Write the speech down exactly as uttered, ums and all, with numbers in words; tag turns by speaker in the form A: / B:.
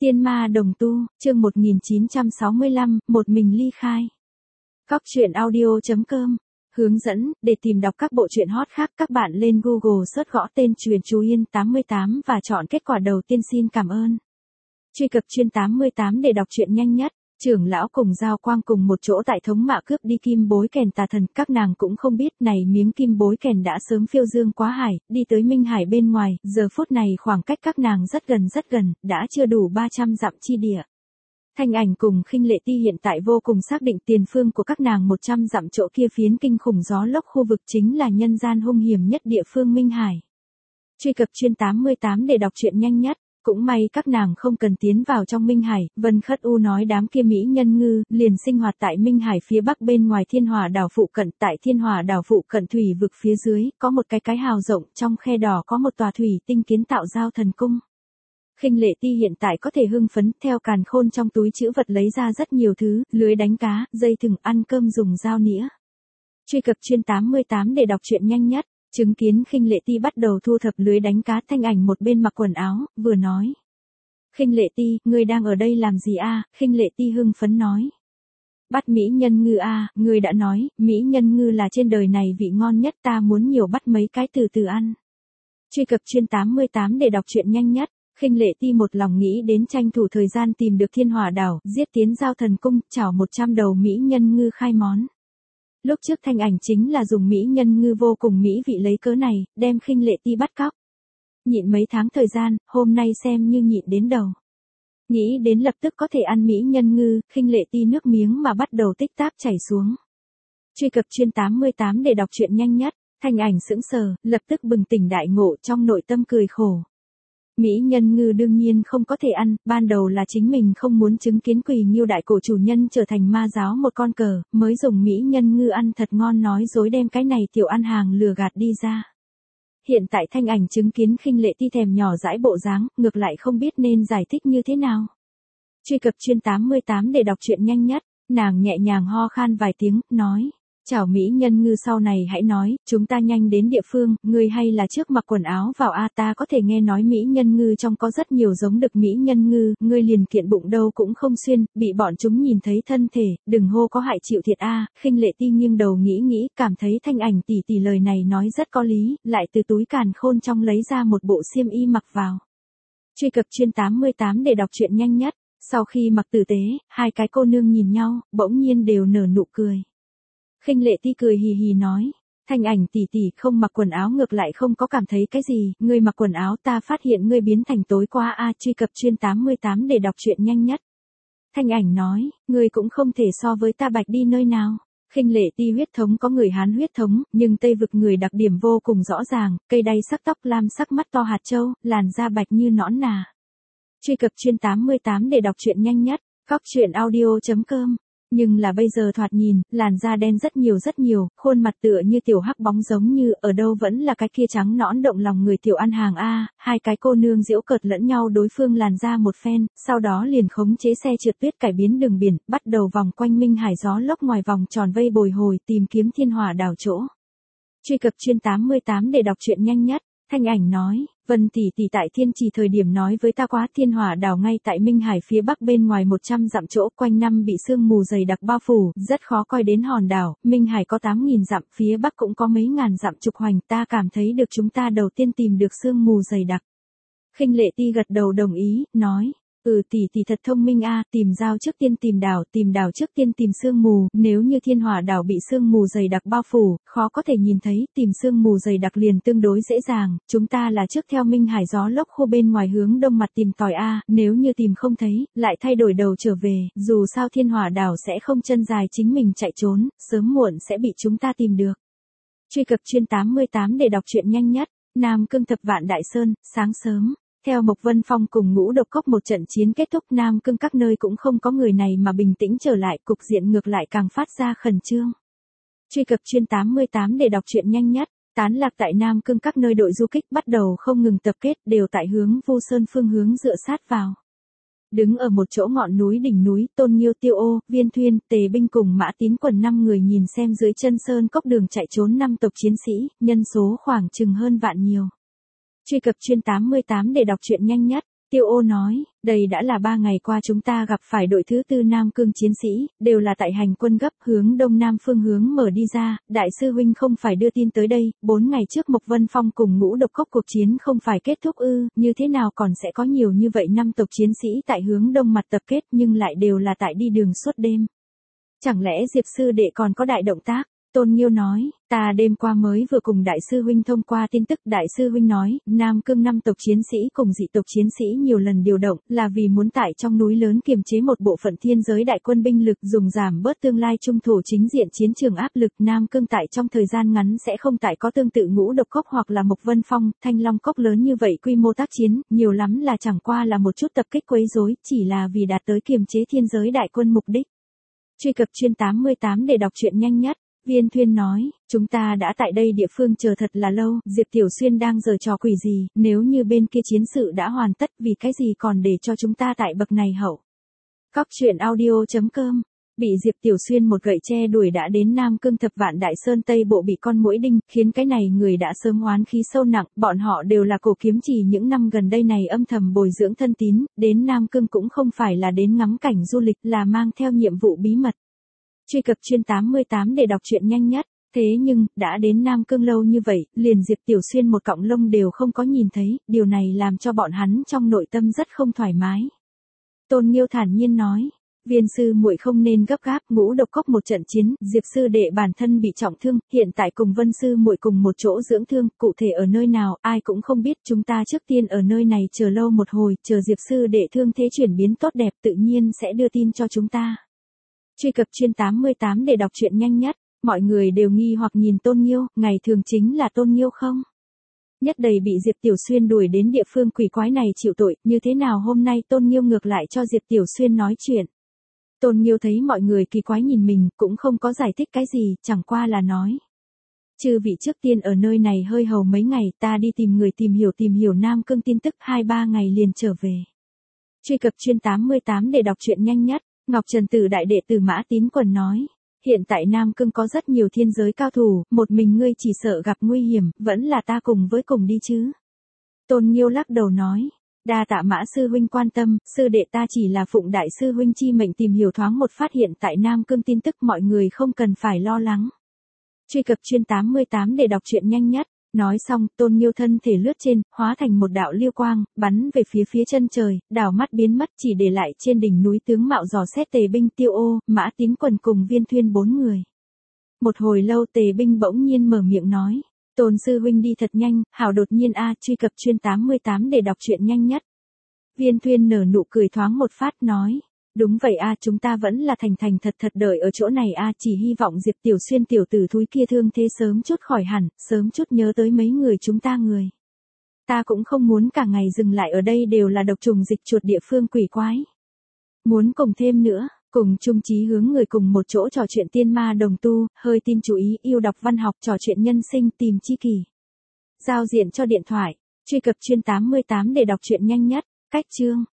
A: Tiên ma đồng tu, chương một nghìn chín trăm sáu mươi lăm, một mình ly khai. Cóc truyện audio chấm com. Hướng dẫn, để tìm đọc các bộ truyện hot khác các bạn lên Google search gõ tên Truyện Chú Yên tám mươi tám và chọn kết quả đầu tiên. Xin cảm ơn. Truy cập Truyện tám mươi tám để đọc truyện nhanh nhất. Trưởng lão cùng Giao Quang cùng một chỗ tại thống mạ cướp đi kim bối kèn tà thần, các nàng cũng không biết này miếng kim bối kèn đã sớm phiêu dương quá hải, đi tới Minh Hải bên ngoài, giờ phút này khoảng cách các nàng rất gần rất gần, đã chưa đủ ba trăm dặm chi địa. Thanh Ảnh cùng Khinh Lệ Ti hiện tại vô cùng xác định tiền phương của các nàng một trăm dặm chỗ kia phiến kinh khủng gió lốc khu vực chính là nhân gian hung hiểm nhất địa phương Minh Hải. Truy cập Truyện tám mươi tám để đọc truyện nhanh nhất. Cũng may các nàng không cần tiến vào trong Minh Hải, Vân Khất U nói đám kia mỹ nhân ngư, liền sinh hoạt tại Minh Hải phía bắc bên ngoài Thiên Hỏa đảo phụ cận, tại Thiên Hỏa đảo phụ cận thủy vực phía dưới, có một cái cái hào rộng, trong khe đỏ có một tòa thủy tinh kiến tạo giao thần cung. Khinh Lệ Ti hiện tại có thể hưng phấn, theo càn khôn trong túi trữ vật lấy ra rất nhiều thứ, lưới đánh cá, dây thừng, ăn cơm dùng dao nĩa. Truy cập Truyện tám mươi tám để đọc truyện nhanh nhất. Chứng kiến Khinh Lệ Ti bắt đầu thu thập lưới đánh cá, Thanh Ảnh một bên mặc quần áo, vừa nói. Khinh Lệ Ti, ngươi đang ở đây làm gì a? À? Khinh Lệ Ti hưng phấn nói. Bắt mỹ nhân ngư a, à, ngươi đã nói, mỹ nhân ngư là trên đời này vị ngon nhất, ta muốn nhiều bắt mấy cái từ từ ăn. Truy cập Truyện tám mươi tám để đọc truyện nhanh nhất. Khinh Lệ Ti một lòng nghĩ đến tranh thủ thời gian tìm được Thiên Hỏa đảo, giết tiến giao thần cung, chảo một trăm đầu mỹ nhân ngư khai món. Lúc trước Thanh Ảnh chính là dùng mỹ nhân ngư vô cùng mỹ vị lấy cớ này, đem Khinh Lệ Ti bắt cóc. Nhịn mấy tháng thời gian, hôm nay xem như nhịn đến đầu. Nghĩ đến lập tức có thể ăn mỹ nhân ngư, Khinh Lệ Ti nước miếng mà bắt đầu tích táp chảy xuống. Truy cập Truyện tám mươi tám để đọc truyện nhanh nhất. Thanh Ảnh sững sờ, lập tức bừng tỉnh đại ngộ, trong nội tâm cười khổ. Mỹ nhân ngư đương nhiên không có thể ăn, ban đầu là chính mình không muốn chứng kiến Quỳ Nghiêu đại cổ chủ nhân trở thành ma giáo một con cờ, mới dùng mỹ nhân ngư ăn thật ngon nói dối đem cái này tiểu ăn hàng lừa gạt đi ra. Hiện tại Thanh Ảnh chứng kiến Khinh Lệ Ti thèm nhỏ dãi bộ dáng, ngược lại không biết nên giải thích như thế nào. Truy cập Truyện tám mươi tám để đọc truyện nhanh nhất, nàng nhẹ nhàng ho khan vài tiếng, nói. Chào mỹ nhân ngư, sau này hãy nói, chúng ta nhanh đến địa phương, ngươi hay là trước mặc quần áo vào a, ta có thể nghe nói mỹ nhân ngư trong có rất nhiều giống đực mỹ nhân ngư, ngươi liền kiện bụng đâu cũng không xuyên, bị bọn chúng nhìn thấy thân thể, đừng hô có hại chịu thiệt a. Khinh Lệ Ti nghiêng đầu nghĩ nghĩ, cảm thấy Thanh Ảnh tỷ tỷ lời này nói rất có lý, lại từ túi càn khôn trong lấy ra một bộ xiêm y mặc vào. Truy cập Truyện tám mươi tám để đọc truyện nhanh nhất. Sau khi mặc tử tế, hai cái cô nương nhìn nhau, bỗng nhiên đều nở nụ cười. Khinh Lệ Ti cười hì hì nói, Thanh Ảnh tỷ tỷ không mặc quần áo ngược lại không có cảm thấy cái gì, ngươi mặc quần áo ta phát hiện ngươi biến thành tối qua a. À, truy cập Truyện tám mươi tám để đọc truyện nhanh nhất. Thanh Ảnh nói, ngươi cũng không thể so với ta bạch đi nơi nào. Khinh Lệ Ti huyết thống có người Hán huyết thống, nhưng Tây vực người đặc điểm vô cùng rõ ràng, cây đay sắc tóc lam sắc mắt to hạt châu, làn da bạch như nõn nà. Truy cập Truyện tám mươi tám để đọc truyện nhanh nhất. Cóc truyện audio chấm com. Nhưng là bây giờ thoạt nhìn, làn da đen rất nhiều rất nhiều, khuôn mặt tựa như tiểu hắc bóng giống như, ở đâu vẫn là cái kia trắng nõn động lòng người tiểu ăn hàng a. Hai cái cô nương giễu cợt lẫn nhau đối phương làn da một phen, sau đó liền khống chế xe trượt tuyết cải biến đường biển, bắt đầu vòng quanh Minh Hải gió lốc ngoài vòng tròn vây bồi hồi tìm kiếm Thiên Hỏa đảo chỗ. Truy cập Truyện tám mươi tám để đọc truyện nhanh nhất. Thanh Ảnh nói, Vân tỷ tỷ tại Thiên Trì thời điểm nói với ta quá, Thiên Hỏa đảo ngay tại Minh Hải phía bắc bên ngoài một trăm dặm chỗ, quanh năm bị sương mù dày đặc bao phủ, rất khó coi đến hòn đảo, Minh Hải có tám nghìn dặm, phía bắc cũng có mấy ngàn dặm trục hoành, ta cảm thấy được chúng ta đầu tiên tìm được sương mù dày đặc. Khinh Lệ Ti gật đầu đồng ý, nói. Ừ tỷ tỷ thật thông minh a, tìm giao trước tiên tìm đảo, tìm đảo trước tiên tìm sương mù, nếu như Thiên Hỏa đảo bị sương mù dày đặc bao phủ, khó có thể nhìn thấy, tìm sương mù dày đặc liền tương đối dễ dàng, chúng ta là trước theo Minh Hải gió lốc khô bên ngoài hướng đông mặt tìm tòi a, nếu như tìm không thấy, lại thay đổi đầu trở về, dù sao Thiên Hỏa đảo sẽ không chân dài chính mình chạy trốn, sớm muộn sẽ bị chúng ta tìm được. Truy cập Truyện tám mươi tám để đọc truyện nhanh nhất. Nam Cương Thập Vạn Đại Sơn, sáng sớm. Theo Mộc Vân Phong cùng Ngũ Độc Cốc một trận chiến kết thúc, Nam Cương các nơi cũng không có người này mà bình tĩnh trở lại, cục diện ngược lại càng phát ra khẩn trương. Truy cập Truyện tám mươi tám để đọc truyện nhanh nhất. Tán lạc tại Nam Cương các nơi đội du kích bắt đầu không ngừng tập kết, đều tại hướng Vu Sơn phương hướng dựa sát vào. Đứng ở một chỗ ngọn núi đỉnh núi, Tôn Nghiêu, Tiêu Ô, Viên Thuyên, Tề Binh cùng Mã Tín quần năm người nhìn xem dưới chân sơn cốc đường chạy trốn năm tộc chiến sĩ, nhân số khoảng chừng hơn vạn nhiều. Truy cập Truyện tám mươi tám để đọc truyện nhanh nhất. Tiêu Ô nói, đây đã là ba ngày qua chúng ta gặp phải đội thứ tư Nam Cương chiến sĩ, đều là tại hành quân gấp hướng đông nam phương hướng mở đi ra, đại sư huynh không phải đưa tin tới đây, bốn ngày trước Mộc Vân Phong cùng Ngũ Độc Cốc cuộc chiến không phải kết thúc ư, như thế nào còn sẽ có nhiều như vậy năm tộc chiến sĩ tại hướng đông mặt tập kết nhưng lại đều là tại đi đường suốt đêm. Chẳng lẽ Diệp sư đệ còn có đại động tác? Tôn Nghiêu nói, ta đêm qua mới vừa cùng đại sư huynh thông qua tin tức, đại sư huynh nói, Nam Cương năm tộc chiến sĩ cùng dị tộc chiến sĩ nhiều lần điều động, là vì muốn tại trong núi lớn kiềm chế một bộ phận thiên giới đại quân binh lực, dùng giảm bớt tương lai trung thổ chính diện chiến trường áp lực. Nam Cương tại trong thời gian ngắn sẽ không tại có tương tự Ngũ Độc Cốc hoặc là Mộc Vân Phong, Thanh Long Cốc lớn như vậy quy mô tác chiến, nhiều lắm là chẳng qua là một chút tập kích quấy rối, chỉ là vì đạt tới kiềm chế thiên giới đại quân mục đích. Truy cập chuyên tám mươi tám để đọc truyện nhanh nhất. Viên Thuyên nói, chúng ta đã tại đây địa phương chờ thật là lâu, Diệp Tiểu Xuyên đang giở trò quỷ gì, nếu như bên kia chiến sự đã hoàn tất vì cái gì còn để cho chúng ta tại bậc này hậu. Cóc truyện audio chấm com, bị Diệp Tiểu Xuyên một gậy tre đuổi đã đến Nam Cương Thập Vạn Đại Sơn Tây Bộ bị con muỗi đinh, khiến cái này người đã sớm oán khí sâu nặng, bọn họ đều là cổ kiếm chỉ những năm gần đây này âm thầm bồi dưỡng thân tín, đến Nam Cương cũng không phải là đến ngắm cảnh du lịch là mang theo nhiệm vụ bí mật. Truy cập chuyên tám mươi tám để đọc truyện nhanh nhất. Thế nhưng, đã đến Nam Cương lâu như vậy, liền Diệp Tiểu Xuyên một cọng lông đều không có nhìn thấy, điều này làm cho bọn hắn trong nội tâm rất không thoải mái. Tôn Nghiêu thản nhiên nói, Viên sư muội không nên gấp gáp, Ngũ Độc Cốc một trận chiến, Diệp sư đệ bản thân bị trọng thương, hiện tại cùng Vân sư muội cùng một chỗ dưỡng thương, cụ thể ở nơi nào, ai cũng không biết, chúng ta trước tiên ở nơi này chờ lâu một hồi, chờ Diệp sư đệ thương thế chuyển biến tốt đẹp tự nhiên sẽ đưa tin cho chúng ta. Truy cập chuyên tám mươi tám để đọc truyện nhanh nhất. Mọi người đều nghi hoặc nhìn Tôn Nghiêu, ngày thường chính là Tôn Nghiêu không? Nhất đầy bị Diệp Tiểu Xuyên đuổi đến địa phương quỷ quái này chịu tội, như thế nào hôm nay Tôn Nghiêu ngược lại cho Diệp Tiểu Xuyên nói chuyện. Tôn Nghiêu thấy mọi người kỳ quái nhìn mình, cũng không có giải thích cái gì, chẳng qua là nói. Chư vị trước tiên ở nơi này hơi hầu mấy ngày, ta đi tìm người tìm hiểu tìm hiểu Nam Cương tin tức, hai ba ngày liền trở về. Truy cập chuyên tám mươi tám để đọc truyện nhanh nhất. Ngọc Trần Tử đại đệ tử Mã Tín Quần nói, hiện tại Nam Cương có rất nhiều thiên giới cao thủ, một mình ngươi chỉ sợ gặp nguy hiểm, vẫn là ta cùng với cùng đi chứ. Tôn Nghiêu lắc đầu nói, đa tạ Mã sư huynh quan tâm, sư đệ ta chỉ là phụng đại sư huynh chi mệnh tìm hiểu thoáng một phát hiện tại Nam Cương tin tức, mọi người không cần phải lo lắng. Truy cập chuyên tám mươi tám để đọc truyện nhanh nhất. Nói xong, Tôn Nghiêu thân thể lướt trên, hóa thành một đạo liêu quang, bắn về phía phía chân trời, đảo mắt biến mất, chỉ để lại trên đỉnh núi tướng mạo dò xét Tề binh Tiêu Ô, Mã Tín Quần cùng Viên Thuyên bốn người. Một hồi lâu Tề binh bỗng nhiên mở miệng nói, Tôn sư huynh đi thật nhanh, hảo đột nhiên a. Truy cập chuyên tám mươi tám để đọc truyện nhanh nhất. Viên Thuyên nở nụ cười thoáng một phát nói, đúng vậy a, chúng ta vẫn là thành thành thật thật đợi ở chỗ này a, chỉ hy vọng Diệp Tiểu Xuyên tiểu tử thúi kia thương thế sớm chút khỏi hẳn, sớm chút nhớ tới mấy người chúng ta người. Ta cũng không muốn cả ngày dừng lại ở đây đều là độc trùng dịch chuột địa phương quỷ quái. Muốn cùng thêm nữa, cùng chung chí hướng người cùng một chỗ trò chuyện tiên ma đồng tu, hơi tin chú ý yêu đọc văn học trò chuyện nhân sinh tìm chi kỷ. Giao diện cho điện thoại, truy cập chuyên tám mươi tám để đọc truyện nhanh nhất, cách chương.